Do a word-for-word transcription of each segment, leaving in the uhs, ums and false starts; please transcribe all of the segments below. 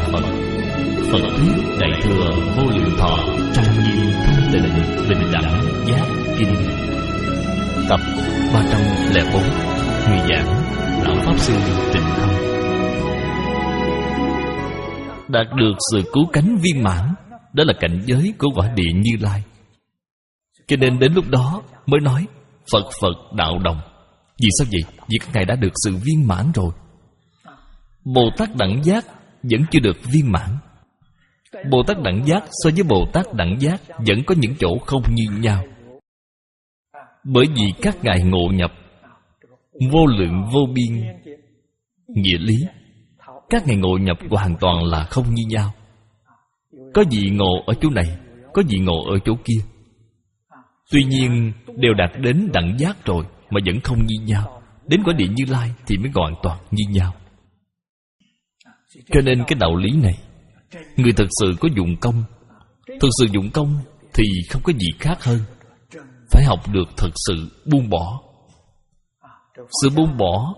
Phật. Phật thuyết Đại thừa Vô Lượng Thọ trang nghiêm thanh tịnh bình đẳng giác kinh. Tập ba trăm lẻ bốn. Người giảng Lão Pháp Sư Tịnh Không. Đạt được sự cứu cánh viên mãn, đó là cảnh giới của quả địa Như Lai. Cho nên đến lúc đó mới nói Phật Phật đạo đồng. Vì sao vậy? Vì các ngài đã được sự viên mãn rồi. Bồ Tát Đẳng Giác vẫn chưa được viên mãn. Bồ Tát Đẳng Giác so với Bồ Tát Đẳng Giác vẫn có những chỗ không như nhau. Bởi vì các ngài ngộ nhập vô lượng vô biên nghĩa lý. Các ngài ngộ nhập hoàn toàn là không như nhau. Có vị ngộ ở chỗ này, có vị ngộ ở chỗ kia. Tuy nhiên đều đạt đến đẳng giác rồi mà vẫn không như nhau. Đến quả địa Như Lai thì mới hoàn toàn như nhau. Cho nên cái đạo lý này, người thực sự có dụng công, thực sự dụng công thì không có gì khác hơn phải học được thật sự buông bỏ. Sự buông bỏ,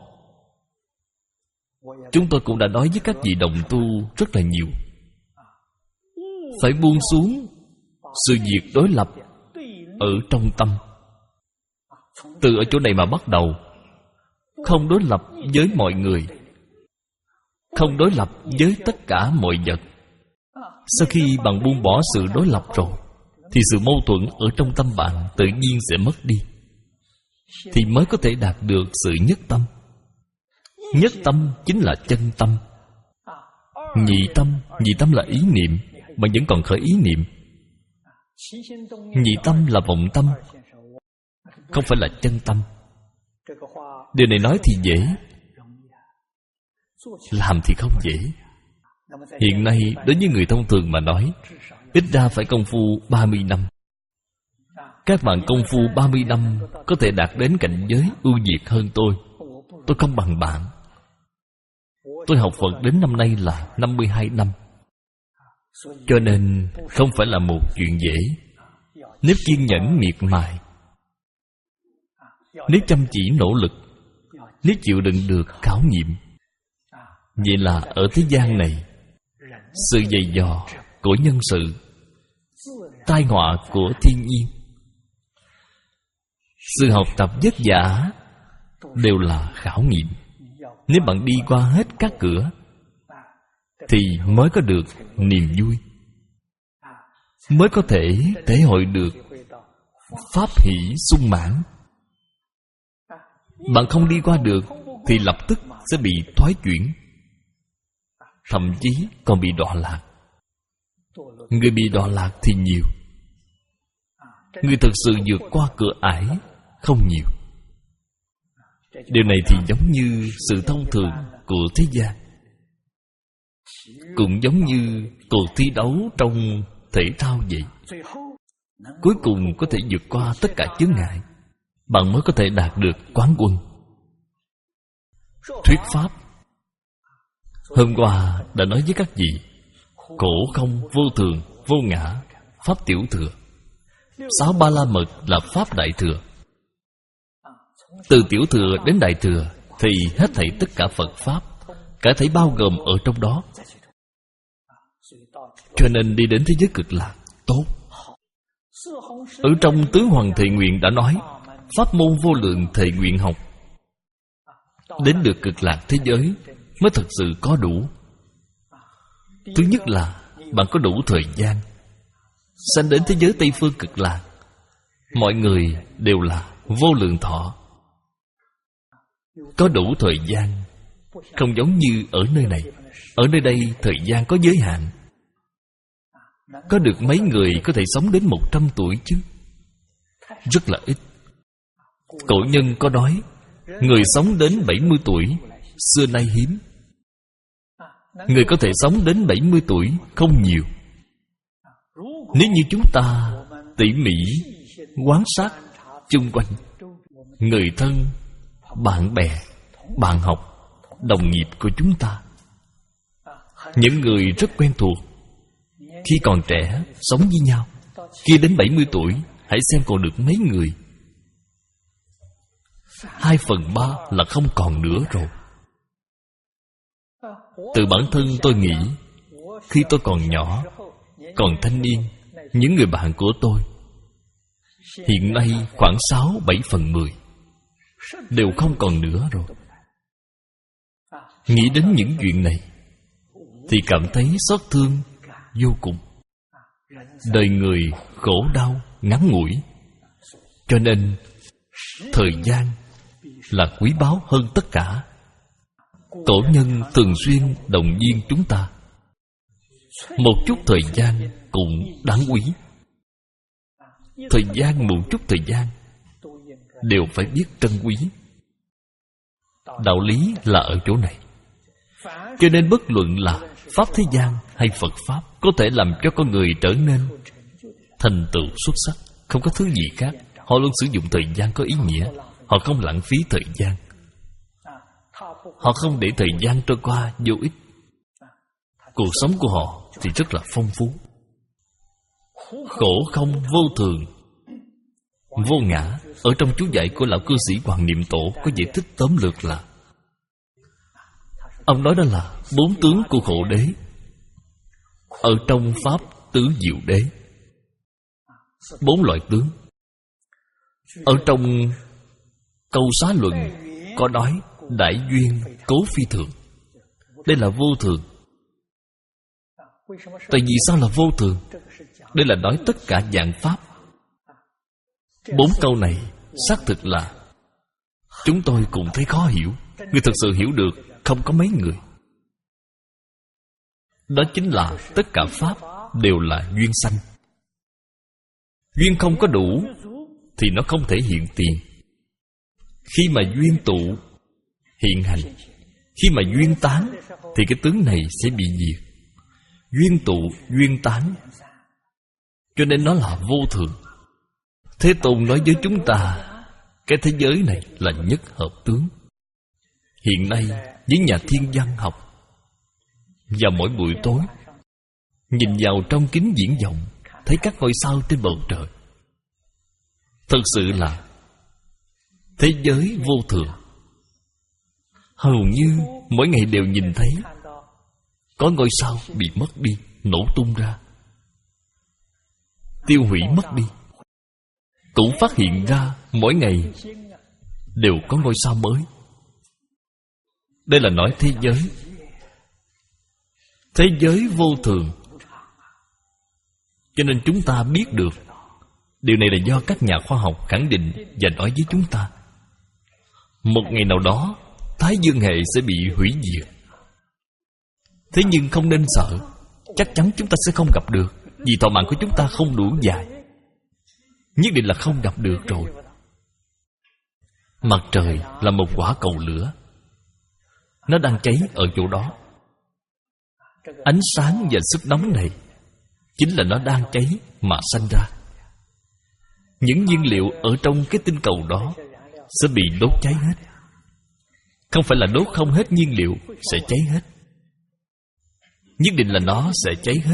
chúng tôi cũng đã nói với các vị đồng tu rất là nhiều. Phải buông xuống sự việc đối lập ở trong tâm. Từ ở chỗ này mà bắt đầu, không đối lập với mọi người, không đối lập với tất cả mọi vật. Sau khi bạn buông bỏ sự đối lập rồi, thì sự mâu thuẫn ở trong tâm bạn tự nhiên sẽ mất đi, thì mới có thể đạt được sự nhất tâm. Nhất tâm chính là chân tâm. Nhị tâm, nhị tâm là ý niệm, bạn vẫn còn khởi ý niệm. Nhị tâm là vọng tâm, không phải là chân tâm. Điều này nói thì dễ, làm thì không dễ. Hiện nay đối với người thông thường mà nói, ít ra phải công phu ba mươi năm. Các bạn công phu ba mươi năm có thể đạt đến cảnh giới ưu việt hơn tôi. Tôi không bằng bạn. Tôi học Phật đến năm nay là năm mươi hai năm. Cho nên không phải là một chuyện dễ. Nếu kiên nhẫn miệt mài, nếu chăm chỉ nỗ lực, nếu chịu đựng được khảo nghiệm, vậy là ở thế gian này, sự dày dò của nhân sự, tai họa của thiên nhiên, sự học tập vất vả đều là khảo nghiệm. Nếu bạn đi qua hết các cửa thì mới có được niềm vui, mới có thể thể hội được pháp hỷ sung mãn. Bạn không đi qua được thì lập tức sẽ bị thoái chuyển, thậm chí còn bị đọa lạc. Người bị đọa lạc thì nhiều, người thực sự vượt qua cửa ải không nhiều. Điều này thì giống như sự thông thường của thế gian, cũng giống như cuộc thi đấu trong thể thao vậy. Cuối cùng có thể vượt qua tất cả chướng ngại, bạn mới có thể đạt được quán quân. Thuyết pháp hôm qua đã nói với các vị, khổ không vô thường vô ngã, pháp tiểu thừa. Sáu ba la mật là pháp đại thừa. Từ tiểu thừa đến đại thừa thì hết thảy tất cả Phật pháp, cả thảy bao gồm ở trong đó. Cho nên đi đến thế giới cực lạc tốt. Ở trong Tứ Hoàng Thệ Nguyện đã nói, pháp môn vô lượng thệ nguyện học. Đến được cực lạc thế giới mới thật sự có đủ. Thứ nhất là bạn có đủ thời gian. Sanh đến thế giới Tây Phương cực lạc, mọi người đều là vô lượng thọ. Có đủ thời gian, không giống như ở nơi này. Ở nơi đây thời gian có giới hạn. Có được mấy người có thể sống đến một trăm tuổi chứ? Rất là ít. Cổ nhân có nói, người sống đến bảy mươi tuổi xưa nay hiếm. Người có thể sống đến bảy mươi tuổi không nhiều. Nếu như chúng ta tỉ mỉ quan sát chung quanh, người thân, bạn bè, bạn học, đồng nghiệp của chúng ta, những người rất quen thuộc, khi còn trẻ sống với nhau, khi đến bảy mươi tuổi hãy xem còn được mấy người. Hai phần ba là không còn nữa rồi. Từ bản thân tôi nghĩ, Khi tôi còn nhỏ, còn thanh niên, những người bạn của tôi hiện nay khoảng sáu, bảy phần mười đều không còn nữa rồi. Nghĩ đến những chuyện này thì cảm thấy xót thương vô cùng. Đời người khổ đau ngắn ngủi, cho nên thời gian là quý báu hơn tất cả. Cổ nhân thường xuyên động viên chúng ta, một chút thời gian cũng đáng quý. Thời gian, một chút thời gian đều phải biết trân quý. Đạo lý là ở chỗ này. Cho nên bất luận là Pháp thế gian hay Phật Pháp có thể làm cho con người trở nên thành tựu xuất sắc. Không có thứ gì khác. Họ luôn sử dụng thời gian có ý nghĩa. Họ không lãng phí thời gian. Họ không để thời gian trôi qua vô ích. Cuộc sống của họ thì rất là phong phú. Khổ không vô thường, vô ngã. Ở trong chú giải của lão cư sĩ Hoàng Niệm Tổ có giải thích tóm lược là, ông nói đó là bốn tướng của khổ đế ở trong Pháp tứ diệu đế. Bốn loại tướng. Ở trong câu Xá Luận có nói đại duyên cố phi thường. Đây là vô thường. Tại vì sao là vô thường? Đây là nói tất cả dạng Pháp. Bốn câu này xác thực là chúng tôi cũng thấy khó hiểu. Người thật sự hiểu được không có mấy người. Đó chính là tất cả Pháp đều là duyên sanh. Duyên không có đủ thì nó không thể hiện tiền. Khi mà duyên tụ hiện hành, khi mà duyên tán thì cái tướng này sẽ bị diệt. Duyên tụ, duyên tán, cho nên nó là vô thường. Thế Tôn nói với chúng ta, cái thế giới này là nhất hợp tướng. Hiện nay với nhà thiên văn học, vào mỗi buổi tối nhìn vào trong kính viễn vọng, thấy các ngôi sao trên bầu trời. Thật sự là thế giới vô thường. Hầu như mỗi ngày đều nhìn thấy có ngôi sao bị mất đi, nổ tung ra, tiêu hủy mất đi. Cũng phát hiện ra mỗi ngày đều có ngôi sao mới. Đây là nói thế giới. Thế giới vô thường. Cho nên chúng ta biết được điều này là do các nhà khoa học khẳng định và nói với chúng ta. Một ngày nào đó Thái Dương hệ sẽ bị hủy diệt. Thế nhưng không nên sợ. Chắc chắn chúng ta sẽ không gặp được, vì thọ mạng của chúng ta không đủ dài. Nhất định là không gặp được rồi. Mặt trời là một quả cầu lửa. Nó đang cháy ở chỗ đó. Ánh sáng và sức nóng này chính là nó đang cháy mà sanh ra. Những nhiên liệu ở trong cái tinh cầu đó sẽ bị đốt cháy hết. Không phải là đốt không hết nhiên liệu, sẽ cháy hết. Nhất định là nó sẽ cháy hết.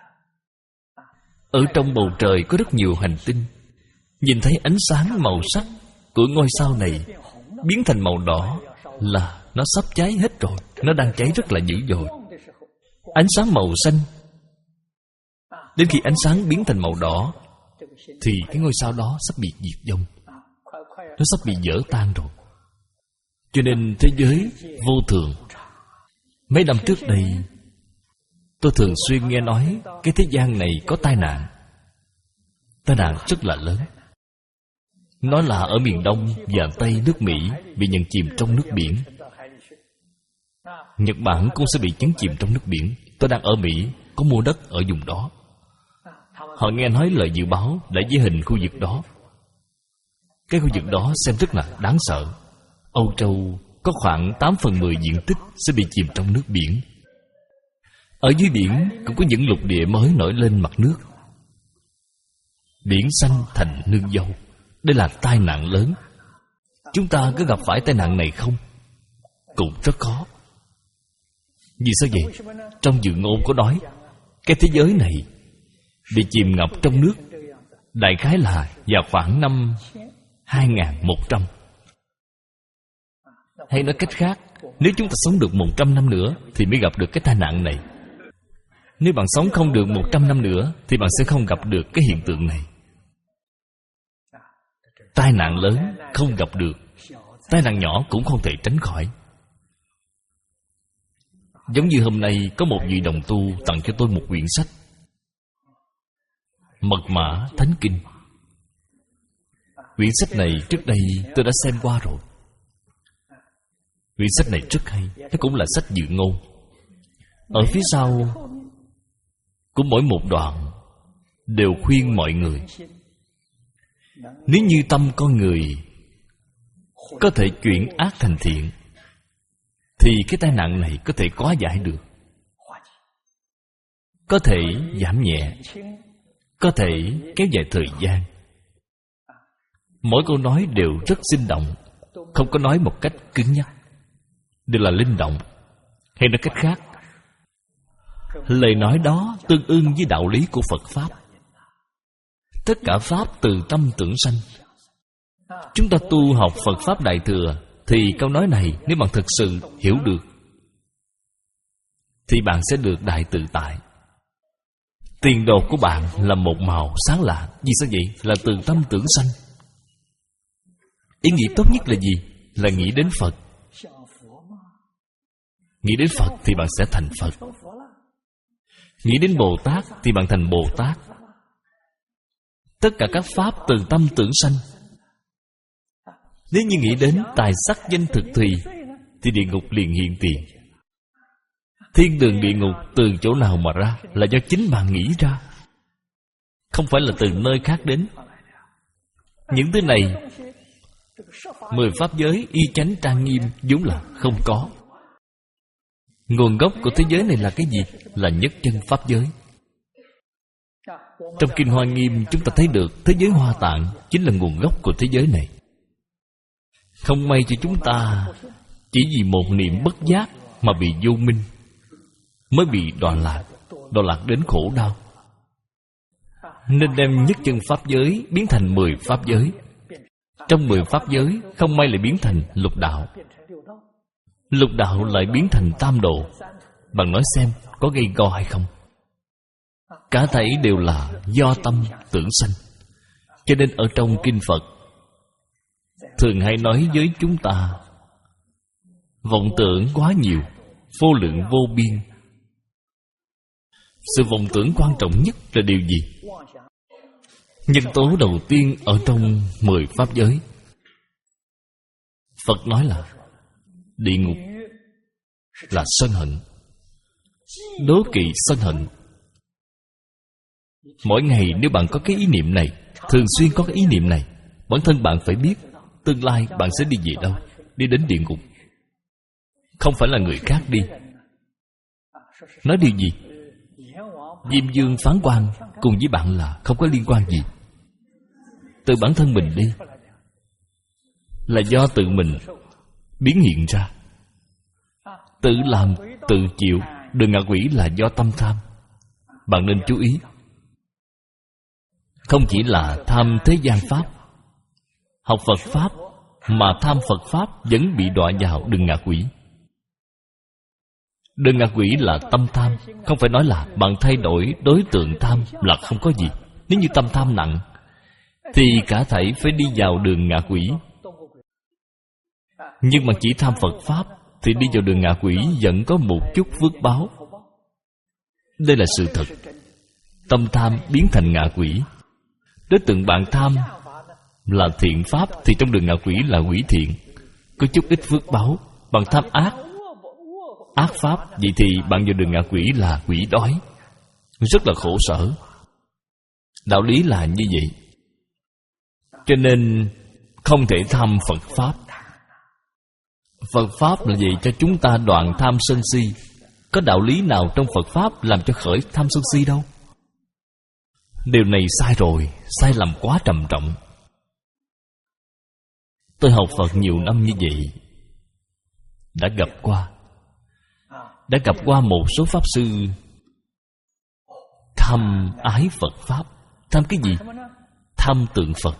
Ở trong bầu trời có rất nhiều hành tinh. Nhìn thấy ánh sáng màu sắc của ngôi sao này biến thành màu đỏ là nó sắp cháy hết rồi. Nó đang cháy rất là dữ dội. Ánh sáng màu xanh, đến khi ánh sáng biến thành màu đỏ thì cái ngôi sao đó sắp bị diệt vong. Nó sắp bị vỡ tan rồi. Cho nên thế giới vô thường. Mấy năm trước đây tôi thường xuyên nghe nói cái thế gian này có tai nạn. Tai nạn rất là lớn. Nó là ở miền Đông và Tây nước Mỹ bị nhận chìm trong nước biển. Nhật Bản cũng sẽ bị nhấn chìm trong nước biển. Tôi đang ở Mỹ, có mua đất ở vùng đó. Họ nghe nói lời dự báo đã vẽ hình khu vực đó. Cái khu vực đó xem rất là đáng sợ. Âu Châu có khoảng tám phần mười diện tích sẽ bị chìm trong nước biển. Ở dưới biển cũng có những lục địa mới nổi lên mặt nước. Biển xanh thành nương dâu. Đây là tai nạn lớn. Chúng ta có gặp phải tai nạn này không? Cũng rất khó. Vì sao vậy? Trong dự ngôn có nói cái thế giới này bị chìm ngập trong nước đại khái là vào khoảng năm hai nghìn một trăm. Hay nói cách khác, nếu chúng ta sống được một trăm năm nữa thì mới gặp được cái tai nạn này. Nếu bạn sống không được một trăm năm nữa thì bạn sẽ không gặp được cái hiện tượng này. Tai nạn lớn không gặp được, tai nạn nhỏ cũng không thể tránh khỏi. Giống như hôm nay có một vị đồng tu tặng cho tôi một quyển sách Mật Mã Thánh Kinh. Quyển sách này trước đây tôi đã xem qua rồi. Quyển sách này rất hay, nó cũng là sách dự ngôn. Ở phía sau của mỗi một đoạn đều khuyên mọi người, nếu như tâm con người có thể chuyển ác thành thiện thì cái tai nạn này có thể hóa giải được, có thể giảm nhẹ, có thể kéo dài thời gian. Mỗi câu nói đều rất sinh động, không có nói một cách cứng nhắc, đều là linh động. Hay nói cách khác, lời nói đó tương ưng với đạo lý của Phật Pháp. Tất cả Pháp từ tâm tưởng sanh. Chúng ta tu học Phật Pháp Đại Thừa thì câu nói này nếu bạn thực sự hiểu được thì bạn sẽ được đại tự tại. Tiền đồ của bạn là một màu sáng lạ. Vì sao vậy? Là từ tâm tưởng sanh. Ý nghĩa tốt nhất là gì? Là nghĩ đến Phật. Nghĩ đến Phật thì bạn sẽ thành Phật. Nghĩ đến Bồ Tát thì bạn thành Bồ Tát. Tất cả các Pháp từ tâm tưởng sanh. Nếu như nghĩ đến tài sắc danh thực thùy thì địa ngục liền hiện tiền. Thiên đường địa ngục từ chỗ nào mà ra? Là do chính bạn nghĩ ra, không phải là từ nơi khác đến. Những thứ này, mười pháp giới y chánh trang nghiêm vốn là không có. Nguồn gốc của thế giới này là cái gì? Là nhất chân pháp giới. Trong Kinh Hoa Nghiêm chúng ta thấy được thế giới Hoa Tạng chính là nguồn gốc của thế giới này. Không may cho chúng ta chỉ vì một niệm bất giác mà bị vô minh, mới bị đoạn lạc, đoạn lạc đến khổ đau. Nên đem nhất chân pháp giới biến thành mười pháp giới. Trong mười pháp giới không may lại biến thành lục đạo. Lục đạo lại biến thành tam độ. Bạn nói xem có gây go hay không? Cả thảy đều là do tâm tưởng sanh. Cho nên ở trong Kinh Phật thường hay nói với chúng ta, vọng tưởng quá nhiều, vô lượng vô biên. Sự vọng tưởng quan trọng nhất là điều gì? Nhân tố đầu tiên ở trong mười pháp giới. Phật nói là địa ngục là sân hận, đố kỵ sân hận. Mỗi ngày nếu bạn có cái ý niệm này, thường xuyên có cái ý niệm này, bản thân bạn phải biết tương lai bạn sẽ đi về đâu? Đi đến địa ngục. Không phải là người khác đi. Nói điều gì? Diêm Dương phán quan cùng với bạn là không có liên quan gì. Từ bản thân mình đi, là do tự mình biến hiện ra. Tự làm, tự chịu. Đường ngạ quỷ là do tâm tham. Bạn nên chú ý. Không chỉ là tham thế gian Pháp, học Phật Pháp mà tham Phật Pháp vẫn bị đọa vào đường ngạ quỷ. Đường ngạ quỷ là tâm tham. Không phải nói là bạn thay đổi đối tượng tham là không có gì. Nếu như tâm tham nặng thì cả thảy phải đi vào đường ngạ quỷ. Nhưng mà chỉ tham Phật Pháp thì đi vào đường ngạ quỷ vẫn có một chút phước báo. Đây là sự thật. Tâm tham biến thành ngạ quỷ. Đối tượng bạn tham là thiện Pháp thì trong đường ngạ quỷ là quỷ thiện, có chút ít phước báo. Bạn tham ác, ác Pháp, vậy thì bạn vào đường ngạ quỷ là quỷ đói, rất là khổ sở. Đạo lý là như vậy. Cho nên không thể tham Phật Pháp. Phật Pháp là gì? Cho chúng ta đoạn tham sân si. Có đạo lý nào trong Phật Pháp làm cho khởi tham sân si đâu. Điều này sai rồi, sai lầm quá trầm trọng. Tôi học Phật nhiều năm như vậy, đã gặp qua Đã gặp qua một số Pháp Sư tham ái Phật Pháp. Tham cái gì? Tham tượng Phật.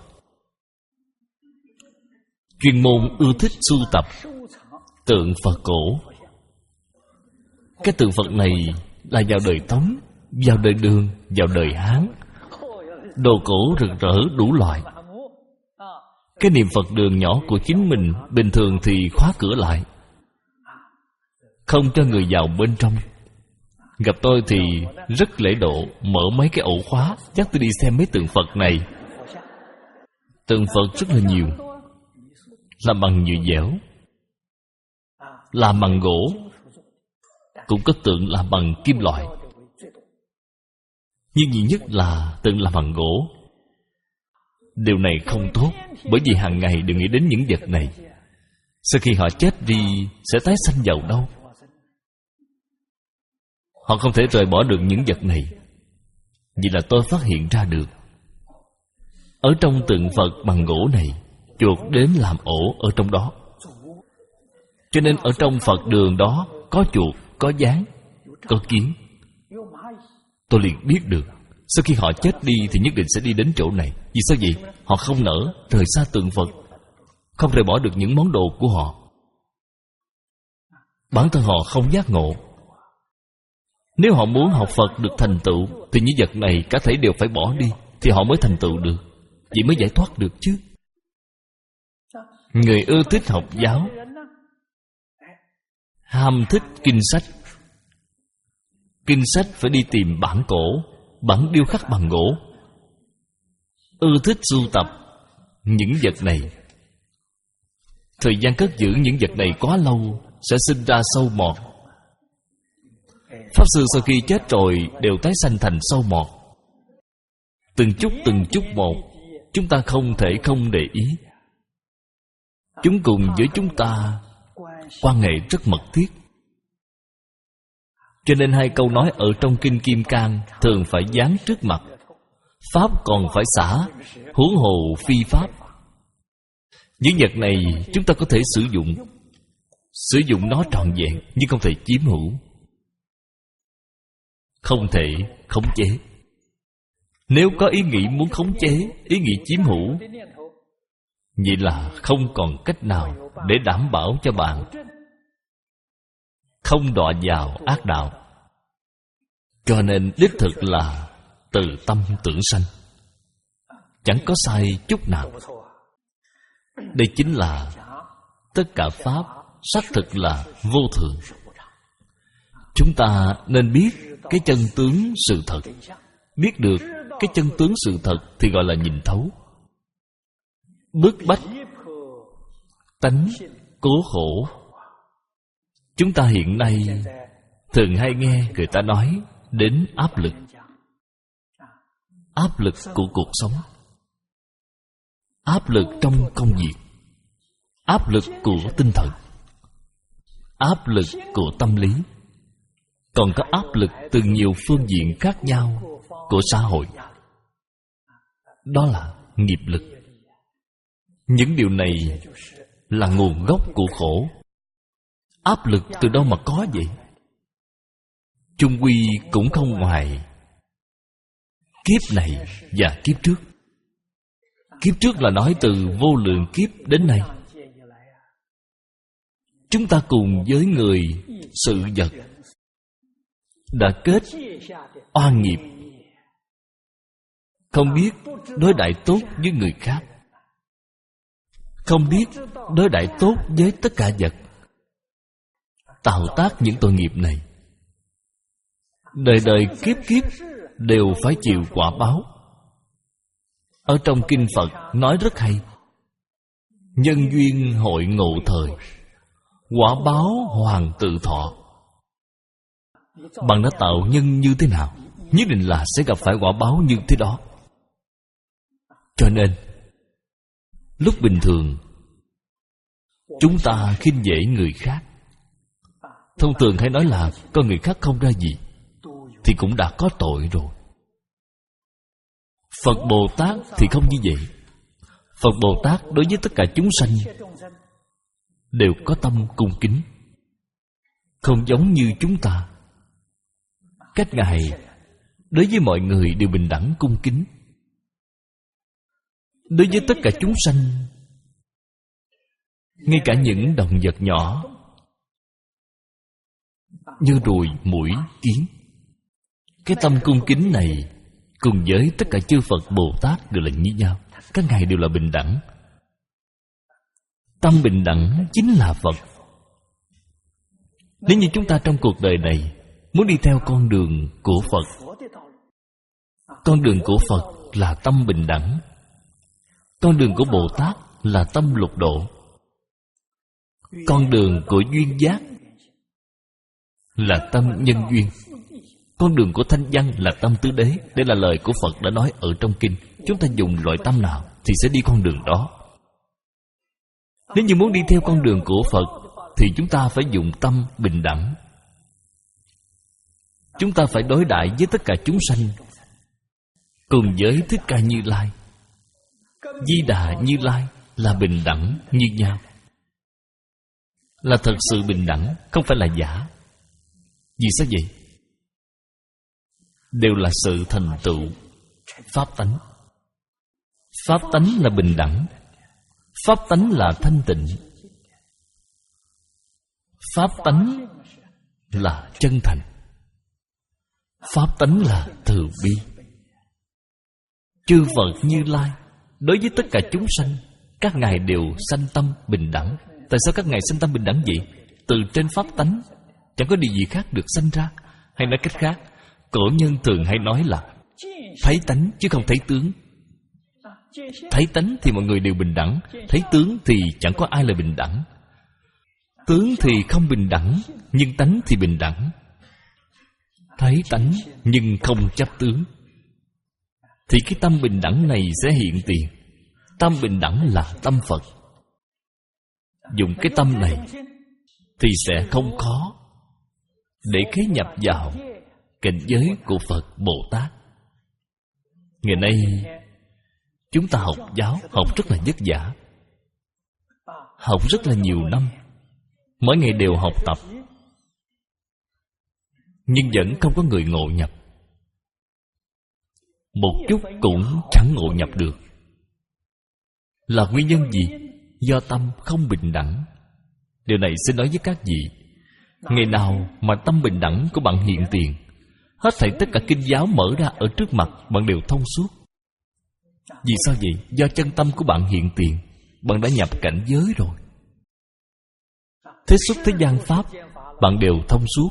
Chuyên môn ưa thích sưu tập tượng Phật cổ. Cái tượng Phật này là vào đời Tống vào đời Đường, vào đời Hán, đồ cổ rực rỡ đủ loại. Cái niệm Phật đường nhỏ của chính mình bình thường thì khóa cửa lại, không cho người vào bên trong. Gặp tôi thì rất lễ độ, mở mấy cái ổ khóa, chắc tôi đi xem mấy tượng Phật này. Tượng Phật rất là nhiều, làm bằng nhựa dẻo, làm bằng gỗ, cũng có tượng làm bằng kim loại. Nhưng duy nhất là tượng làm bằng gỗ. Điều này không tốt, bởi vì hàng ngày đừng nghĩ đến những vật này. Sau khi họ chết đi sẽ tái sanh vào đâu? Họ không thể rời bỏ được những vật này. Vì là tôi phát hiện ra được, ở trong tượng Phật bằng gỗ này, chuột đến làm ổ ở trong đó. Cho nên ở trong Phật đường đó có chuột, có gián, có kiến. Tôi liền biết được, sau khi họ chết đi thì nhất định sẽ đi đến chỗ này. Vì sao vậy? Họ không nỡ rời xa tượng Phật, không rời bỏ được những món đồ của họ. Bản thân họ không giác ngộ. Nếu họ muốn học Phật được thành tựu thì những vật này cả thảy đều phải bỏ đi, thì họ mới thành tựu được, vậy mới giải thoát được chứ. Người ưa thích học giáo, ham thích kinh sách. Kinh sách phải đi tìm bản cổ, bản điêu khắc bằng gỗ. Ưa thích sưu tập những vật này. Thời gian cất giữ những vật này quá lâu sẽ sinh ra sâu mọt. Pháp Sư sau khi chết rồi đều tái sanh thành sâu mọt. Từng chút từng chút một, chúng ta không thể không để ý. Chúng cùng với chúng ta quan hệ rất mật thiết. Cho nên hai câu nói ở trong Kinh Kim Cang thường phải dán trước mặt. Pháp còn phải xả, huống hồ phi pháp. Những vật này chúng ta có thể sử dụng, sử dụng nó trọn vẹn, nhưng không thể chiếm hữu, không thể khống chế. Nếu có ý nghĩ muốn khống chế, ý nghĩ chiếm hữu, vậy là không còn cách nào để đảm bảo cho bạn không đọa vào ác đạo. Cho nên đích thực là từ tâm tưởng sanh, chẳng có sai chút nào. Đây chính là tất cả Pháp xác thực là vô thường. Chúng ta nên biết cái chân tướng sự thật. Biết được cái chân tướng sự thật thì gọi là nhìn thấu. Bức bách tánh cố khổ. Chúng ta hiện nay thường hay nghe người ta nói đến áp lực. Áp lực của cuộc sống, áp lực trong công việc, áp lực của tinh thần, áp lực của tâm lý, còn có áp lực từ nhiều phương diện khác nhau của xã hội. Đó là nghiệp lực. Những điều này là nguồn gốc của khổ. Áp lực từ đâu mà có vậy? Chung quy cũng không ngoài kiếp này và kiếp trước. Kiếp trước là nói từ vô lượng kiếp đến nay. Chúng ta cùng với người, sự vật đã kết oan nghiệp, không biết đối đãi tốt với người khác, không biết đối đãi tốt với tất cả vật, tạo tác những tội nghiệp này. Đời đời kiếp kiếp đều phải chịu quả báo. Ở trong Kinh Phật nói rất hay: nhân duyên hội ngộ thời, quả báo hoàn tự thọ. Bạn đã tạo nhân như thế nào, nhất định là sẽ gặp phải quả báo như thế đó. Cho nên lúc bình thường chúng ta khinh dễ người khác. Thông thường hay nói là con người khác không ra gì thì cũng đã có tội rồi. Phật Bồ Tát thì không như vậy. Phật Bồ Tát đối với tất cả chúng sanh đều có tâm cung kính, không giống như chúng ta. Cách Ngài đối với mọi người đều bình đẳng cung kính. Đối với tất cả chúng sanh, ngay cả những động vật nhỏ như ruồi, muỗi, kiến, Cái tâm cung kính này cùng với tất cả chư Phật Bồ Tát đều là như nhau. Các ngài đều là bình đẳng. Tâm bình đẳng chính là Phật. Nếu như chúng ta trong cuộc đời này muốn đi theo con đường của Phật, con đường của Phật là tâm bình đẳng, con đường của Bồ Tát là tâm lục độ, con đường của duyên giác là tâm nhân duyên, con đường của thanh văn là tâm tứ đế. Đây là lời của Phật đã nói ở trong kinh. Chúng ta dùng loại tâm nào thì sẽ đi con đường đó. Nếu như muốn đi theo con đường của Phật thì chúng ta phải dùng tâm bình đẳng. Chúng ta phải đối đãi với tất cả chúng sanh cùng với Thích Ca Như Lai, Di Đà Như Lai là bình đẳng như nhau, là thật sự bình đẳng, không phải là giả. Vì sao vậy? Đều là sự thành tựu pháp tánh. Pháp tánh là bình đẳng, pháp tánh là thanh tịnh, pháp tánh là chân thành, pháp tánh là từ bi. Chư Phật Như Lai đối với tất cả chúng sanh, các ngài đều sanh tâm bình đẳng. Tại sao các ngài sanh tâm bình đẳng vậy? Từ trên pháp tánh, chẳng có điều gì khác được sanh ra. Hay nói cách khác, cổ nhân thường hay nói là thấy tánh chứ không thấy tướng. Thấy tánh thì mọi người đều bình đẳng, thấy tướng thì chẳng có ai là bình đẳng. Tướng thì không bình đẳng, nhưng tánh thì bình đẳng. Thấy tánh nhưng không chấp tướng, thì cái tâm bình đẳng này sẽ hiện tiền. Tâm bình đẳng là tâm Phật. Dùng cái tâm này thì sẽ không khó để khế nhập vào cảnh giới của Phật Bồ Tát. Ngày nay chúng ta học giáo, học rất là vất vả, học rất là nhiều năm, mỗi ngày đều học tập, nhưng vẫn không có người ngộ nhập. Một chút cũng chẳng ngộ nhập được. Là nguyên nhân gì? Do tâm không bình đẳng. Điều này xin nói với các vị, ngày nào mà tâm bình đẳng của bạn hiện tiền, hết thảy tất cả kinh giáo mở ra ở trước mặt bạn đều thông suốt. Vì sao vậy? Do chân tâm của bạn hiện tiền, bạn đã nhập cảnh giới rồi. Thế xuất thế gian pháp, bạn đều thông suốt.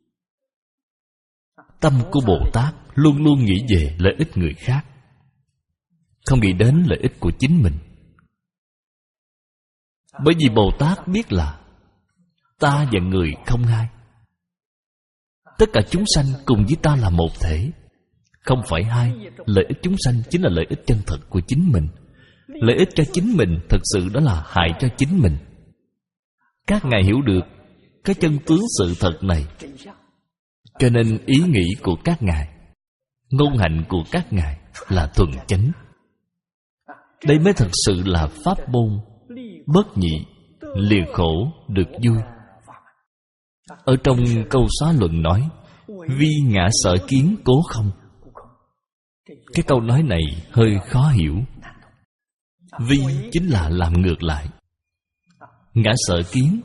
Tâm của Bồ Tát luôn luôn nghĩ về lợi ích người khác, không nghĩ đến lợi ích của chính mình. Bởi vì Bồ Tát biết là ta và người không hai, tất cả chúng sanh cùng với ta là một thể, không phải hai. Lợi ích chúng sanh chính là lợi ích chân thật của chính mình. Lợi ích cho chính mình thật sự đó là hại cho chính mình. Các ngài hiểu được cái chân tướng sự thật này, cho nên ý nghĩ của các ngài, ngôn hạnh của các ngài là thuần chánh. Đây mới thật sự là pháp môn bất nhị, liền khổ được vui. Ở trong câu xá luận nói, vi ngã sở kiến cố không. Cái câu nói này hơi khó hiểu. Vi chính là làm ngược lại, ngã sở kiến.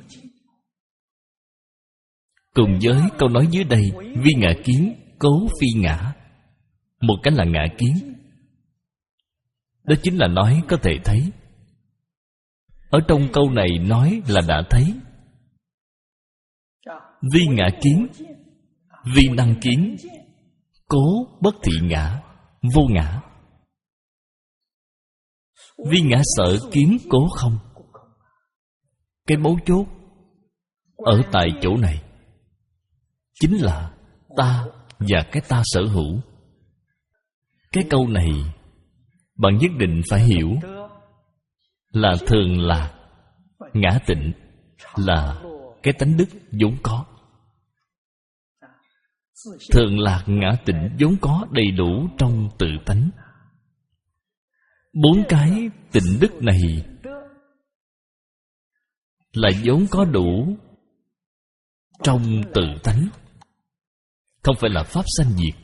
Cùng với câu nói dưới đây, vi ngã kiến cố phi ngã, một cái là ngã kiến, đó chính là nói có thể thấy. Ở trong câu này nói là đã thấy. Vi ngã kiến, vi năng kiến, cố bất thị ngã, vô ngã. Vi ngã sở kiến cố không. Cái mấu chốt ở tại chỗ này chính là ta và cái ta sở hữu. Cái câu này bạn nhất định phải hiểu là thường lạc ngã tịnh là cái tánh đức vốn có. Thường lạc ngã tịnh vốn có đầy đủ trong tự tánh. Bốn cái tịnh đức này là vốn có đủ trong tự tánh, không phải là pháp sanh diệt,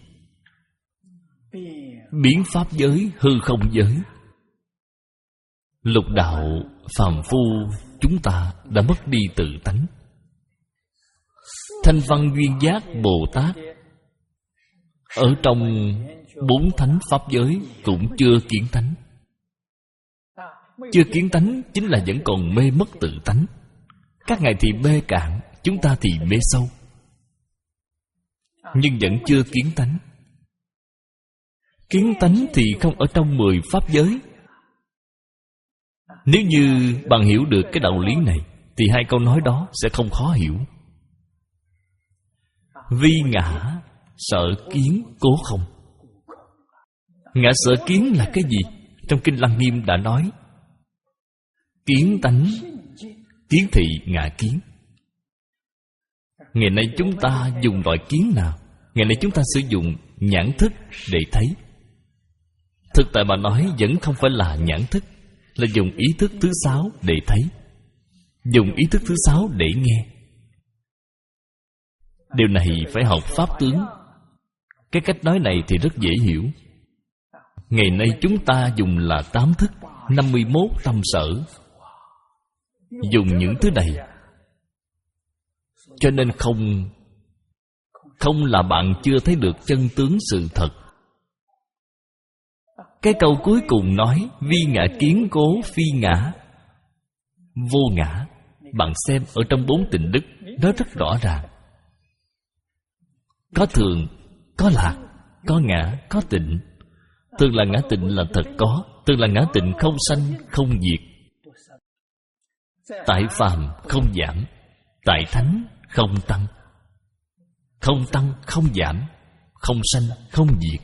biến pháp giới hư không giới. Lục đạo phàm phu chúng ta đã mất đi tự tánh. Thanh văn duyên giác Bồ Tát ở trong bốn thánh pháp giới cũng chưa kiến tánh. Chưa kiến tánh chính là vẫn còn mê mất tự tánh. Các ngài thì mê cạn, chúng ta thì mê sâu, nhưng vẫn chưa kiến tánh. Kiến tánh thì không ở trong mười pháp giới. Nếu như bạn hiểu được cái đạo lý này thì hai câu nói đó sẽ không khó hiểu. Vi ngã sợ kiến cố không. Ngã sợ kiến là cái gì? Trong Kinh Lăng Nghiêm đã nói kiến tánh, kiến thị ngã kiến. Ngày nay chúng ta dùng loại kiến nào? Ngày nay chúng ta sử dụng nhãn thức để thấy. Thực tại mà nói vẫn không phải là nhãn thức, là dùng ý thức thứ sáu để thấy, dùng ý thức thứ sáu để nghe. Điều này phải học pháp tướng. Cái cách nói này thì rất dễ hiểu. Ngày nay chúng ta dùng là tám thức, năm mươi mốt tâm sở, dùng những thứ này. Cho nên không Không là bạn chưa thấy được chân tướng sự thật. Cái câu cuối cùng nói vi ngã kiến cố phi ngã vô ngã. Bạn xem ở trong bốn tịnh đức đó rất rõ ràng. Có thường, có lạc, có ngã, có tịnh. Thường là ngã tịnh là thật có. Thường là ngã tịnh không sanh, không diệt. Tại phàm không giảm, tại thánh không tăng. Không tăng, không giảm, không sanh, không diệt.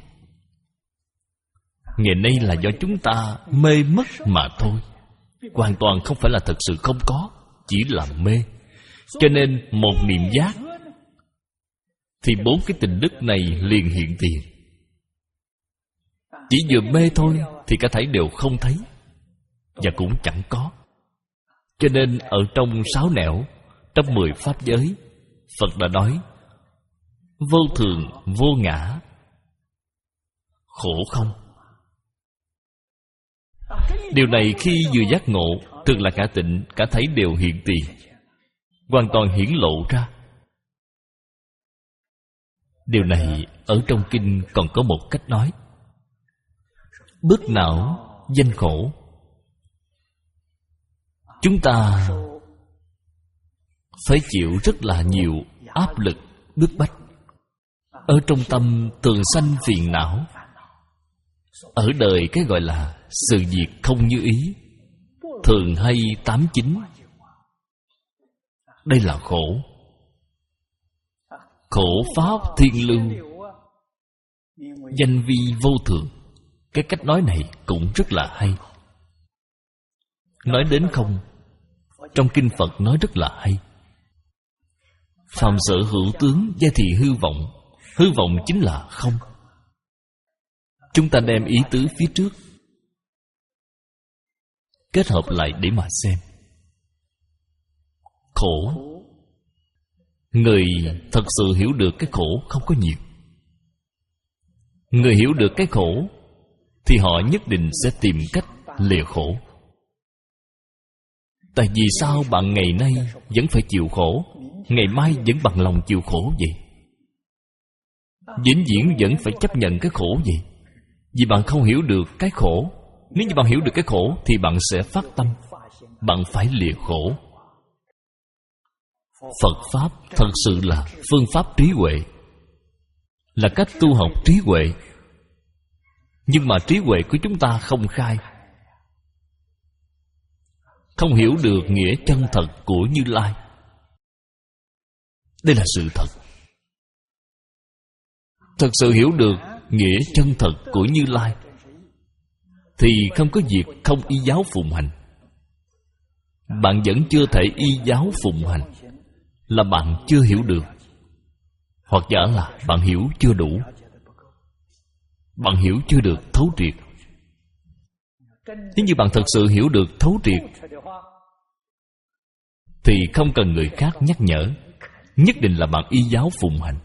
Ngày nay là do chúng ta mê mất mà thôi. Hoàn toàn không phải là thật sự không có, chỉ là mê. Cho nên một niệm giác thì bốn cái tình đức này liền hiện tiền. Chỉ vừa mê thôi thì cả thảy đều không thấy, và cũng chẳng có. Cho nên ở trong sáu nẻo, trong mười pháp giới, Phật đã nói vô thường, vô ngã, khổ không. Điều này khi vừa giác ngộ, thường là cả tịnh, cả thấy đều hiện tiền, hoàn toàn hiển lộ ra. Điều này ở trong kinh còn có một cách nói: bước não danh khổ. Chúng ta phải chịu rất là nhiều áp lực, bức bách. Ở trong tâm thường sanh phiền não. Ở đời cái gọi là sự việc không như ý, thường hay tám chín. Đây là khổ. Khổ pháp thiên lưu, danh vi vô thường. Cái cách nói này cũng rất là hay. Nói đến không, trong kinh Phật nói rất là hay. Phàm sở hữu tướng, gia thì hư vọng. Hư vọng chính là không. Chúng ta đem ý tứ phía trước kết hợp lại để mà xem. Khổ, người thật sự hiểu được cái khổ không có nhiều. Người hiểu được cái khổ thì họ nhất định sẽ tìm cách lìa khổ. Tại vì sao bạn ngày nay vẫn phải chịu khổ, ngày mai vẫn bằng lòng chịu khổ vậy? Vĩnh viễn vẫn phải chấp nhận cái khổ vậy? Vì bạn không hiểu được cái khổ. Nếu như bạn hiểu được cái khổ thì bạn sẽ phát tâm, bạn phải lìa khổ. Phật Pháp thật sự là phương pháp trí huệ, là cách tu học trí huệ. Nhưng mà trí huệ của chúng ta không khai, không hiểu được nghĩa chân thật của Như Lai. Đây là sự thật. Thật sự hiểu được nghĩa chân thật của Như Lai thì không có việc không y giáo phụng hành. Bạn vẫn chưa thể y giáo phụng hành, là bạn chưa hiểu được, hoặc giả là bạn hiểu chưa đủ, bạn hiểu chưa được thấu triệt. Nếu như bạn thật sự hiểu được thấu triệt thì không cần người khác nhắc nhở, nhất định là bạn y giáo phụng hành.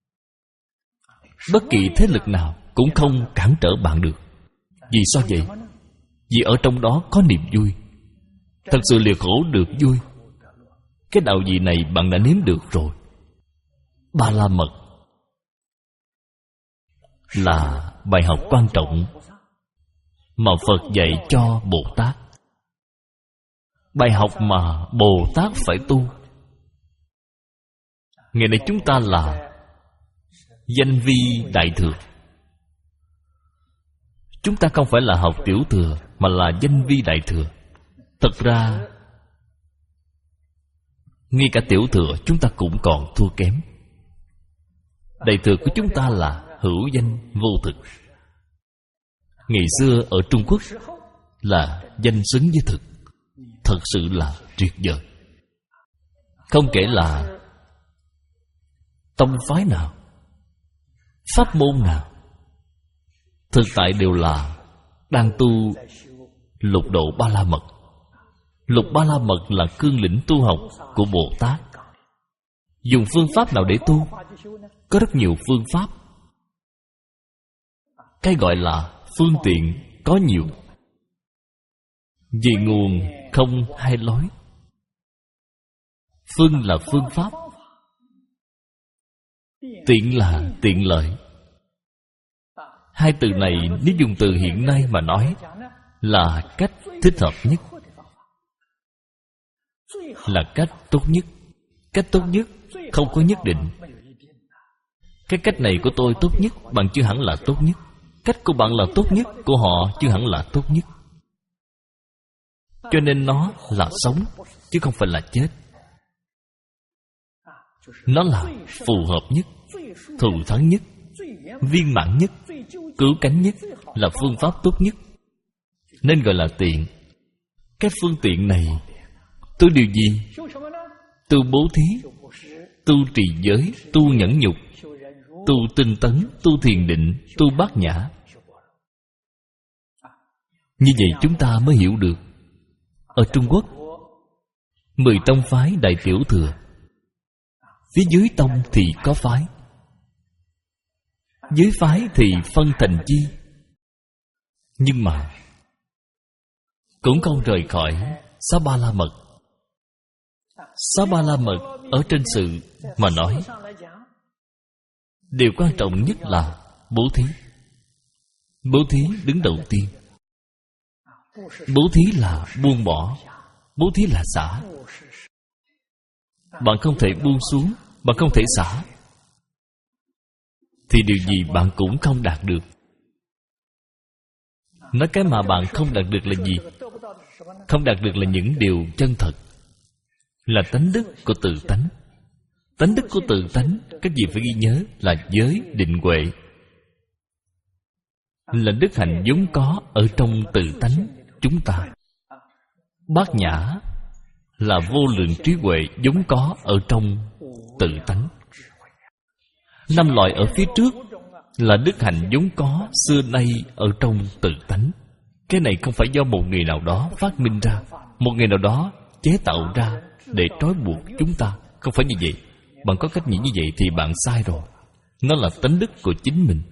Bất kỳ thế lực nào cũng không cản trở bạn được. Vì sao vậy? Vì ở trong đó có niềm vui. Thật sự lìa khổ được vui. Cái đạo vị này bạn đã nếm được rồi. Ba la mật là bài học quan trọng mà Phật dạy cho Bồ Tát. Bài học mà Bồ Tát phải tu. Ngày nay chúng ta là danh vi đại thừa. Chúng ta không phải là học tiểu thừa, mà là danh vi đại thừa. Thật ra ngay cả tiểu thừa chúng ta cũng còn thua kém. Đại thừa của chúng ta là hữu danh vô thực. Ngày xưa ở Trung Quốc là danh xứng với thực, thật sự là tuyệt vời. Không kể là tông phái nào, pháp môn nào, thực tại đều là đang tu lục độ ba la mật. Lục ba la mật là cương lĩnh tu học của Bồ Tát. Dùng phương pháp nào để tu? Có rất nhiều phương pháp. Cái gọi là phương tiện có nhiều. Về nguồn không hai lối. Phương là phương pháp, tiện là tiện lợi. Hai từ này nếu dùng từ hiện nay mà nói là cách thích hợp nhất, là cách tốt nhất. Cách tốt nhất không có nhất định. Cái cách này của tôi tốt nhất, bạn chưa hẳn là tốt nhất. Cách của bạn là tốt nhất, của họ chưa hẳn là tốt nhất. Cho nên nó là sống, chứ không phải là chết. Nó là phù hợp nhất, thù thắng nhất, viên mãn nhất, cứu cánh nhất, là phương pháp tốt nhất, nên gọi là tiện. Cái phương tiện này tu điều gì? Tu bố thí, tu trì giới, tu nhẫn nhục, tu tinh tấn, tu thiền định, tu bát nhã. Như vậy chúng ta mới hiểu được. Ở Trung Quốc, mười tông phái đại tiểu thừa. Phía dưới tông thì có phái, dưới phái thì phân thành chi. Nhưng mà cũng không rời khỏi Xá Ba La Mật. Xá Ba La Mật ở trên sự mà nói, điều quan trọng nhất là bố thí. Bố thí đứng đầu tiên. Bố thí là buông bỏ, bố thí là xả. Bạn không thể buông xuống, bạn không thể xả, thì điều gì bạn cũng không đạt được. Nói cái mà bạn không đạt được là gì? Không đạt được là những điều chân thật, là tánh đức của tự tánh. Tánh đức của tự tánh, các vị phải ghi nhớ là giới định huệ, là đức hạnh vốn có ở trong tự tánh chúng ta. Bát nhã là vô lượng trí huệ vốn có ở trong tự tánh. Năm loại ở phía trước là đức hạnh vốn có xưa nay ở trong tự tánh. Cái này không phải do một người nào đó phát minh ra, một người nào đó chế tạo ra để trói buộc chúng ta. Không phải như vậy. Bạn có cách nghĩ như vậy thì bạn sai rồi. Nó là tánh đức của chính mình.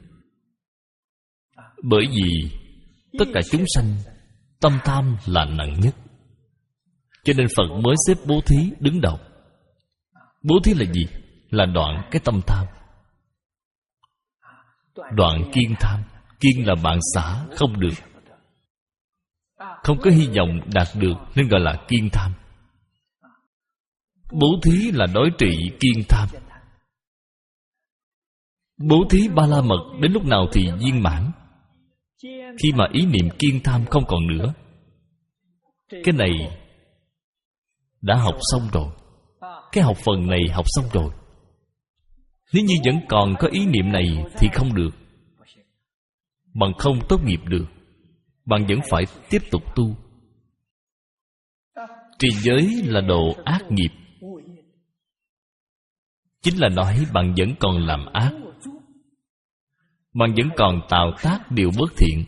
Bởi vì tất cả chúng sanh tâm tham là nặng nhất, cho nên Phật mới xếp bố thí đứng đầu. Bố thí là gì? Là đoạn cái tâm tham, đoạn kiên tham. Kiên là bạn xả không được, không có hy vọng đạt được, nên gọi là kiên tham. Bố thí là đối trị kiên tham. Bố thí ba la mật đến lúc nào thì viên mãn? Khi mà ý niệm kiên tham không còn nữa. Cái này đã học xong rồi. Cái học phần này học xong rồi. Nếu như vẫn còn có ý niệm này thì không được. Bạn không tốt nghiệp được. Bạn vẫn phải tiếp tục tu. Trì giới là độ ác nghiệp. Chính là nói bạn vẫn còn làm ác, bạn vẫn còn tạo tác điều bất thiện.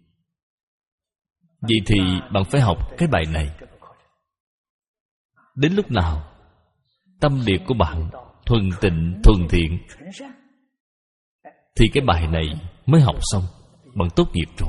Vậy thì bạn phải học cái bài này. Đến lúc nào tâm địa của bạn thuần tịnh, thuần thiện, thì cái bài này mới học xong. Bạn tốt nghiệp rồi.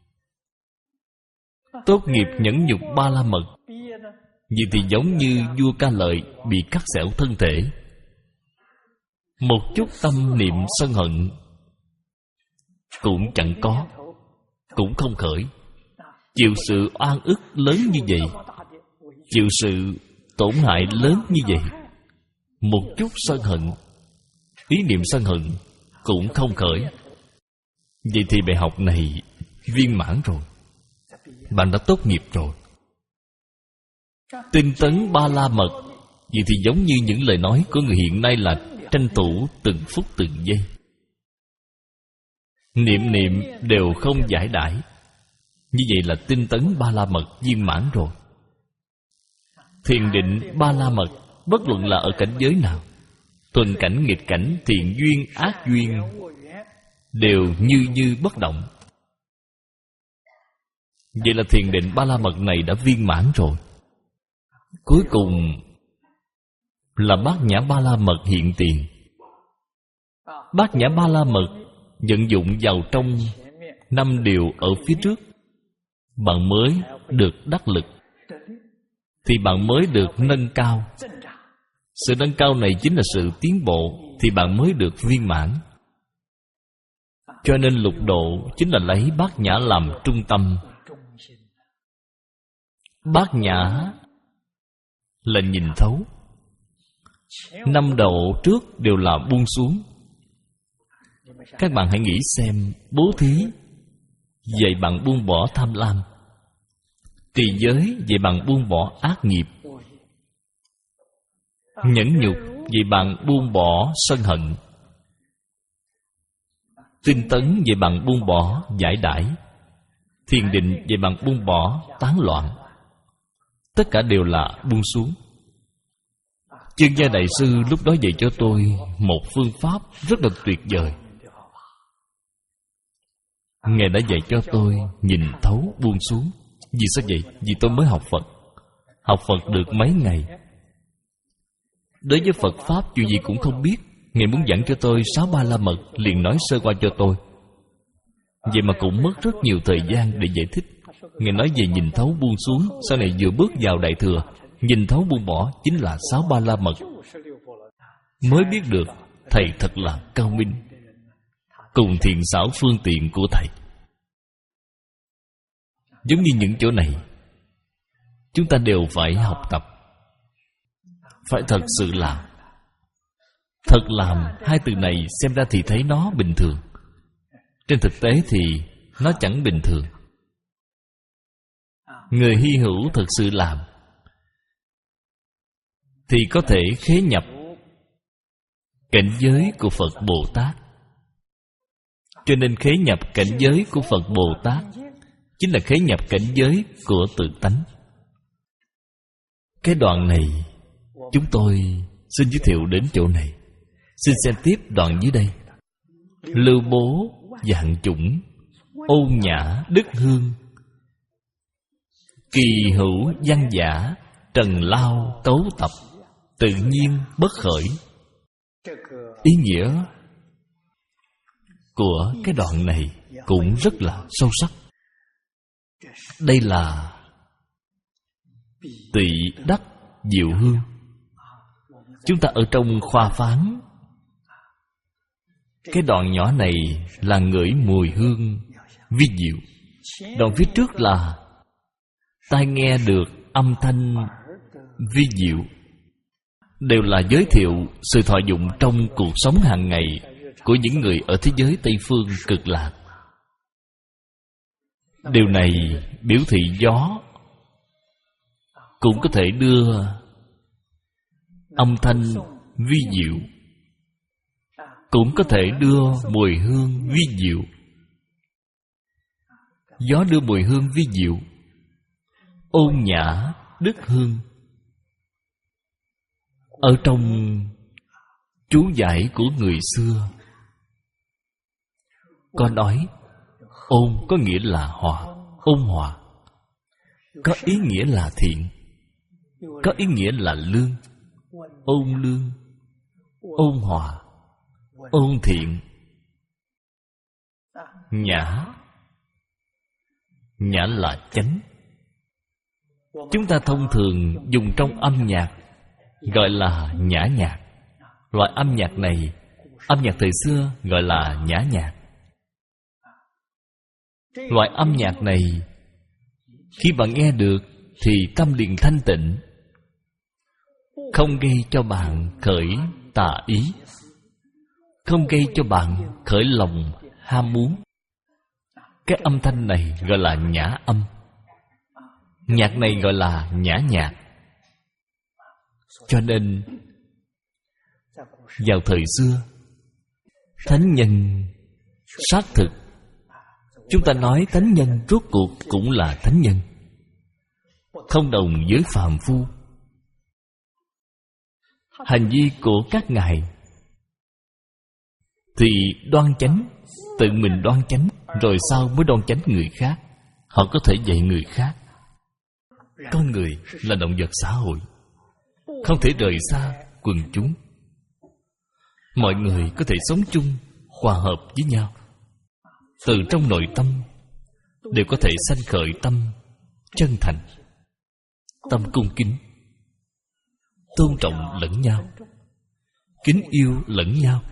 Tốt nghiệp nhẫn nhục ba la mật. Vậy thì giống như vua Ca Lợi bị cắt xẻo thân thể, một chút tâm niệm sân hận cũng chẳng có, cũng không khởi. Chịu sự oan ức lớn như vậy, chịu sự tổn hại lớn như vậy, một chút sân hận, ý niệm sân hận cũng không khởi. Vậy thì bài học này viên mãn rồi. Bạn đã tốt nghiệp rồi. Tinh tấn ba la mật, vậy thì giống như những lời nói của người hiện nay là tranh thủ từng phút từng giây. Niệm niệm đều không giải đãi. Như vậy là tinh tấn ba la mật viên mãn rồi. Thiền định ba la mật, bất luận là ở cảnh giới nào, thuận cảnh, nghịch cảnh, thiện duyên, ác duyên, đều như như bất động. Vậy là thiền định ba la mật này đã viên mãn rồi. Cuối cùng là bát nhã ba la mật hiện tiền. Bát nhã ba la mật vận dụng vào trong năm điều ở phía trước, bạn mới được đắc lực, thì bạn mới được nâng cao. Sự nâng cao này chính là sự tiến bộ, thì bạn mới được viên mãn. Cho nên lục độ chính là lấy bát nhã làm trung tâm. Bát nhã là nhìn thấu. Năm độ trước đều là buông xuống. Các bạn hãy nghĩ xem, bố thí vậy bạn buông bỏ tham lam, trì giới vậy bạn buông bỏ ác nghiệp, nhẫn nhục vậy bạn buông bỏ sân hận, tinh tấn vậy bạn buông bỏ giải đãi, thiền định vậy bạn buông bỏ tán loạn. Tất cả đều là buông xuống. Chương Gia Đại Sư lúc đó dạy cho tôi một phương pháp rất là tuyệt vời. Ngài đã dạy cho tôi nhìn thấu buông xuống. Vì sao vậy? Vì tôi mới học Phật. Học Phật được mấy ngày, đối với Phật Pháp chuyện gì cũng không biết. Ngài muốn giảng cho tôi sáu ba la mật, liền nói sơ qua cho tôi. Vậy mà cũng mất rất nhiều thời gian để giải thích. Ngài nói về nhìn thấu buông xuống, sau này vừa bước vào Đại Thừa, nhìn thấu buông bỏ chính là sáu ba la mật. Mới biết được Thầy thật là cao minh, cùng thiện xảo phương tiện của Thầy. Giống như những chỗ này, chúng ta đều phải học tập, phải thật sự làm. Thật làm, hai từ này xem ra thì thấy nó bình thường, trên thực tế thì nó chẳng bình thường. Người hy hữu thật sự làm thì có thể khế nhập cảnh giới của Phật Bồ Tát. Cho nên khế nhập cảnh giới của Phật Bồ Tát chính là khế nhập cảnh giới của tự tánh. Cái đoạn này chúng tôi xin giới thiệu đến chỗ này. Xin xem tiếp đoạn dưới đây. Lưu bố vạn chủng, ôn nhã đức hương, kỳ hữu văn giả, trần lao cấu tập, tự nhiên bất khởi. Ý nghĩa của cái đoạn này cũng rất là sâu sắc. Đây là tỳ đắc diệu hương. Chúng ta ở trong khoa phán, cái đoạn nhỏ này là ngửi mùi hương vi diệu. Đoạn phía trước là tai nghe được âm thanh vi diệu. Đều là giới thiệu sự thọ dụng trong cuộc sống hàng ngày của những người ở thế giới Tây Phương Cực Lạc. Điều này biểu thị gió cũng có thể đưa âm thanh vi diệu, cũng có thể đưa mùi hương vi diệu. Gió đưa mùi hương vi diệu, ôn nhã đức hương. Ở trong chú giải của người xưa có nói ôn có nghĩa là hòa, ôn hòa, có ý nghĩa là thiện, có ý nghĩa là lương. Ôn lương, ôn hòa, ôn thiện. Nhã, nhã là chánh. Chúng ta thông thường dùng trong âm nhạc gọi là nhã nhạc. Loại âm nhạc này, âm nhạc thời xưa gọi là nhã nhạc. Loại âm nhạc này, khi bạn nghe được thì tâm liền thanh tịnh, không gây cho bạn khởi tà ý, không gây cho bạn khởi lòng ham muốn. Cái âm thanh này gọi là nhã âm, nhạc này gọi là nhã nhạc. Cho nên vào thời xưa, thánh nhân xác thực, chúng ta nói thánh nhân rốt cuộc cũng là thánh nhân, không đồng với phàm phu. Hành vi của các ngài thì đoan chánh, tự mình đoan chánh, rồi sau mới đoan chánh người khác. Họ có thể dạy người khác. Con người là động vật xã hội, không thể rời xa quần chúng. Mọi người có thể sống chung, hòa hợp với nhau. Từ trong nội tâm đều có thể sanh khởi tâm chân thành, tâm cung kính, tôn trọng lẫn nhau, kính yêu lẫn nhau.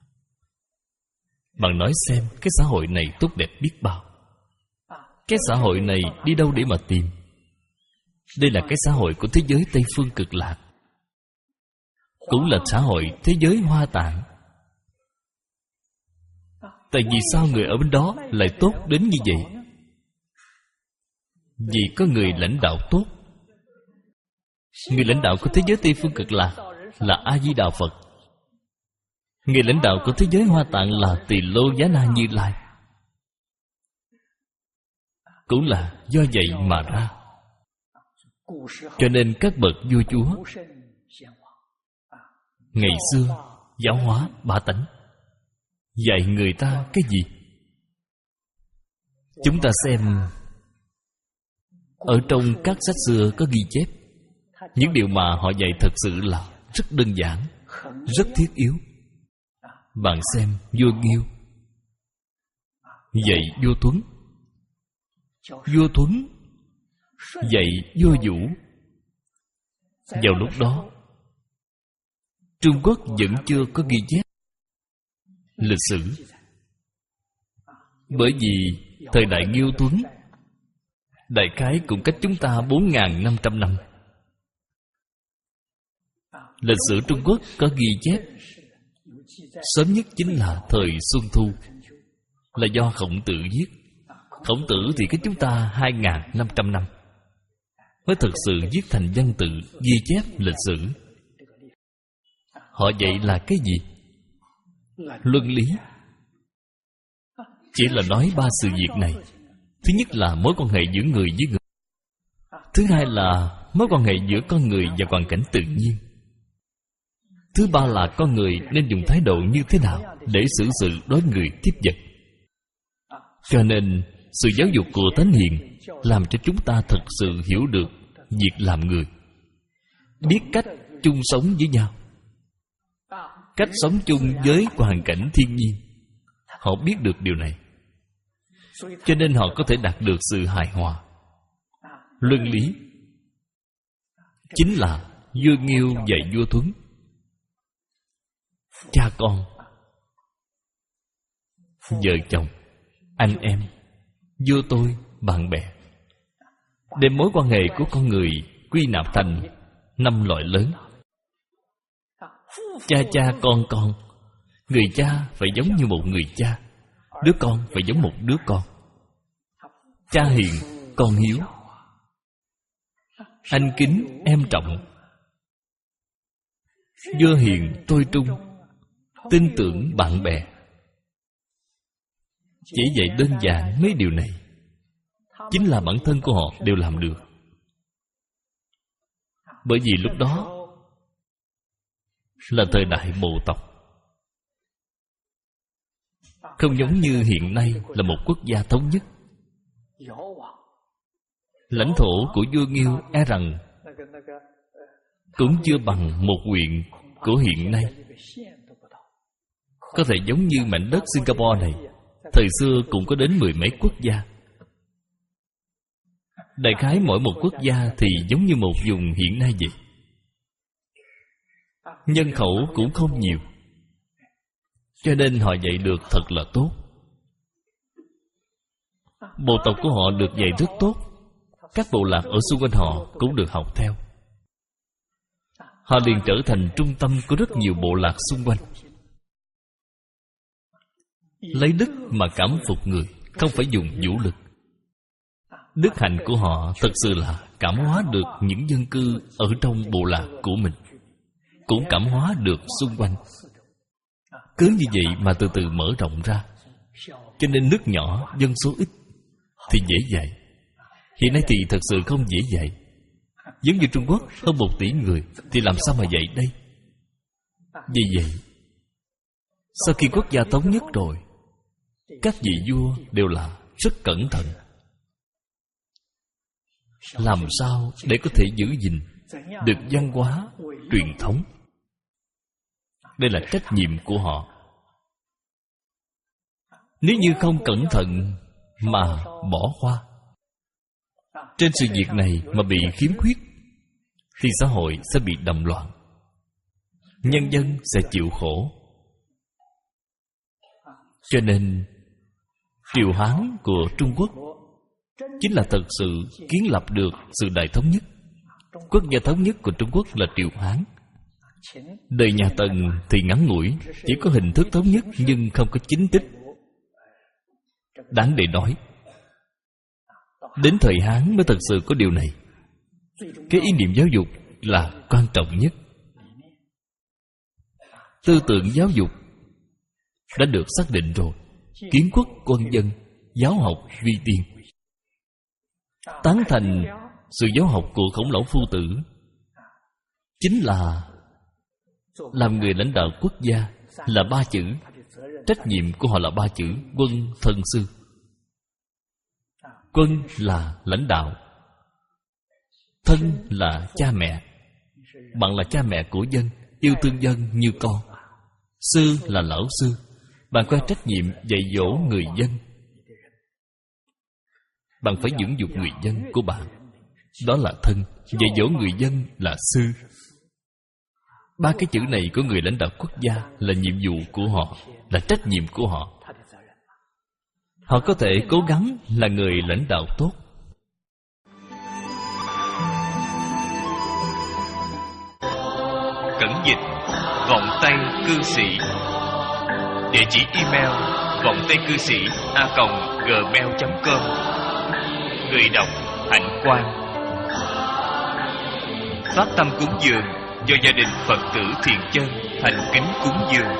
Bạn nói xem, cái xã hội này tốt đẹp biết bao. Cái xã hội này đi đâu để mà tìm? Đây là cái xã hội của thế giới Tây Phương Cực Lạc, cũng là xã hội thế giới Hoa Tạng. Tại vì sao người ở bên đó lại tốt đến như vậy? Vì có người lãnh đạo tốt. Người lãnh đạo của thế giới Tây Phương Cực Lạc là A Di Đà Phật. Người lãnh đạo của thế giới Hoa Tạng là Tỳ Lô Giá Na Như Lai. Cũng là do vậy mà ra. Cho nên các bậc vua chúa ngày xưa giáo hóa bá tánh, dạy người ta cái gì? Chúng ta xem ở trong các sách xưa có ghi chép. Những điều mà họ dạy thật sự là rất đơn giản, rất thiết yếu. Bạn xem vua Nghiêu dạy vua Tuấn, vua Tuấn dạy vua Vũ. Vào lúc đó Trung Quốc vẫn chưa có ghi chép lịch sử. Bởi vì thời đại Nghiêu Tuấn đại khái cũng cách chúng ta bốn nghìn năm trăm năm. Lịch sử Trung Quốc có ghi chép sớm nhất chính là thời Xuân Thu, là do Khổng Tử viết. Khổng Tử thì cách chúng ta hai nghìn năm trăm năm mới thực sự viết thành văn tự ghi chép lịch sử. Họ dạy là cái gì? Luân lý. Chỉ là nói ba sự việc này. Thứ nhất là mối quan hệ giữa người với người. Thứ hai là mối quan hệ giữa con người và hoàn cảnh tự nhiên. Thứ ba là con người nên dùng thái độ như thế nào để xử sự đối người tiếp vật. Cho nên sự giáo dục của Thánh Hiền làm cho chúng ta thật sự hiểu được việc làm người, biết cách chung sống với nhau, cách sống chung với hoàn cảnh thiên nhiên. Họ biết được điều này, cho nên họ có thể đạt được sự hài hòa. Luân lý chính là vua Nghiêu dạy vua Tuấn. Cha con, vợ chồng, anh em, vua tôi, bạn bè, đem mối quan hệ của con người quy nạp thành năm loại lớn. Cha cha con con. Người cha phải giống như một người cha, đứa con phải giống một đứa con. Cha hiền, con hiếu, anh kính, em trọng, vua hiền, tôi trung, tin tưởng bạn bè. Chỉ vậy đơn giản mấy điều này, chính là bản thân của họ đều làm được. Bởi vì lúc đó là thời đại bộ tộc, không giống như hiện nay là một quốc gia thống nhất. Lãnh thổ của vua Nghiêu e rằng cũng chưa bằng một huyện của hiện nay. Có thể giống như mảnh đất Singapore này, thời xưa cũng có đến mười mấy quốc gia. Đại khái mỗi một quốc gia thì giống như một vùng hiện nay vậy. Nhân khẩu cũng không nhiều, cho nên họ dạy được thật là tốt. Bộ tộc của họ được dạy rất tốt. Các bộ lạc ở xung quanh họ cũng được học theo. Họ liền trở thành trung tâm của rất nhiều bộ lạc xung quanh. Lấy đức mà cảm phục người, không phải dùng vũ lực. Đức hạnh của họ thật sự là cảm hóa được những dân cư ở trong bộ lạc của mình, cũng cảm hóa được xung quanh. Cứ như vậy mà từ từ mở rộng ra. Cho nên nước nhỏ, dân số ít thì dễ dạy. Hiện nay thì thật sự không dễ dạy. Giống như Trung Quốc hơn một tỷ người thì làm sao mà dạy đây? Vì vậy, sau khi quốc gia thống nhất rồi, các vị vua đều là rất cẩn thận. Làm sao để có thể giữ gìn được văn hóa, truyền thống? Đây là trách nhiệm của họ. Nếu như không cẩn thận mà bỏ qua, trên sự việc này mà bị khiếm khuyết, thì xã hội sẽ bị đầm loạn, nhân dân sẽ chịu khổ. Cho nên Triều Hán của Trung Quốc chính là thật sự kiến lập được sự đại thống nhất. Quốc gia thống nhất của Trung Quốc là Triều Hán. Đời nhà Tần thì ngắn ngủi, chỉ có hình thức thống nhất nhưng không có chính tích. Đáng để nói, đến thời Hán mới thật sự có điều này. Cái ý niệm giáo dục là quan trọng nhất. Tư tưởng giáo dục đã được xác định rồi. Kiến quốc quân dân, giáo học vi tiên. Tán thành sự giáo học của khổng lão phu tử chính là làm người lãnh đạo quốc gia là ba chữ. Trách nhiệm của họ là ba chữ: quân, thân, sư. Quân là lãnh đạo, thân là cha mẹ. Bạn là cha mẹ của dân, yêu thương dân như con. Sư là lão sư, bạn có trách nhiệm dạy dỗ người dân. Bạn phải dưỡng dục người dân của bạn, đó là thân. Dạy dỗ người dân là sư. Ba cái chữ này của người lãnh đạo quốc gia là nhiệm vụ của họ, là trách nhiệm của họ. Họ có thể cố gắng là người lãnh đạo tốt. Cẩn dịch vọng tay cư sĩ. Địa chỉ email vọng tay cư sĩ a còng gmail chấm com. Người đọc Hạnh Quang. Phát tâm cúng dường do gia đình Phật tử Thiện Chân thành kính cúng dường.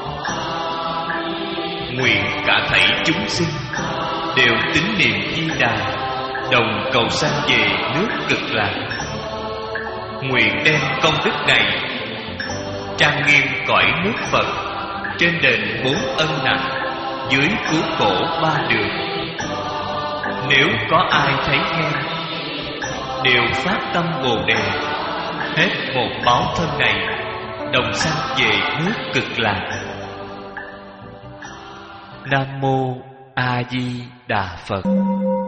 Nguyện cả thảy chúng sinh đều tín niệm Di Đà, đồng cầu sanh về nước Cực Lạc. Nguyện đem công đức này trang nghiêm cõi nước Phật, trên đền bốn ân nặng, dưới cứu khổ ba đường. Nếu có ai thấy nghe, đều phát tâm Bồ Đề, hết một báo thân này, đồng sanh về nước Cực Lạc. Nam mô A Di Đà Phật.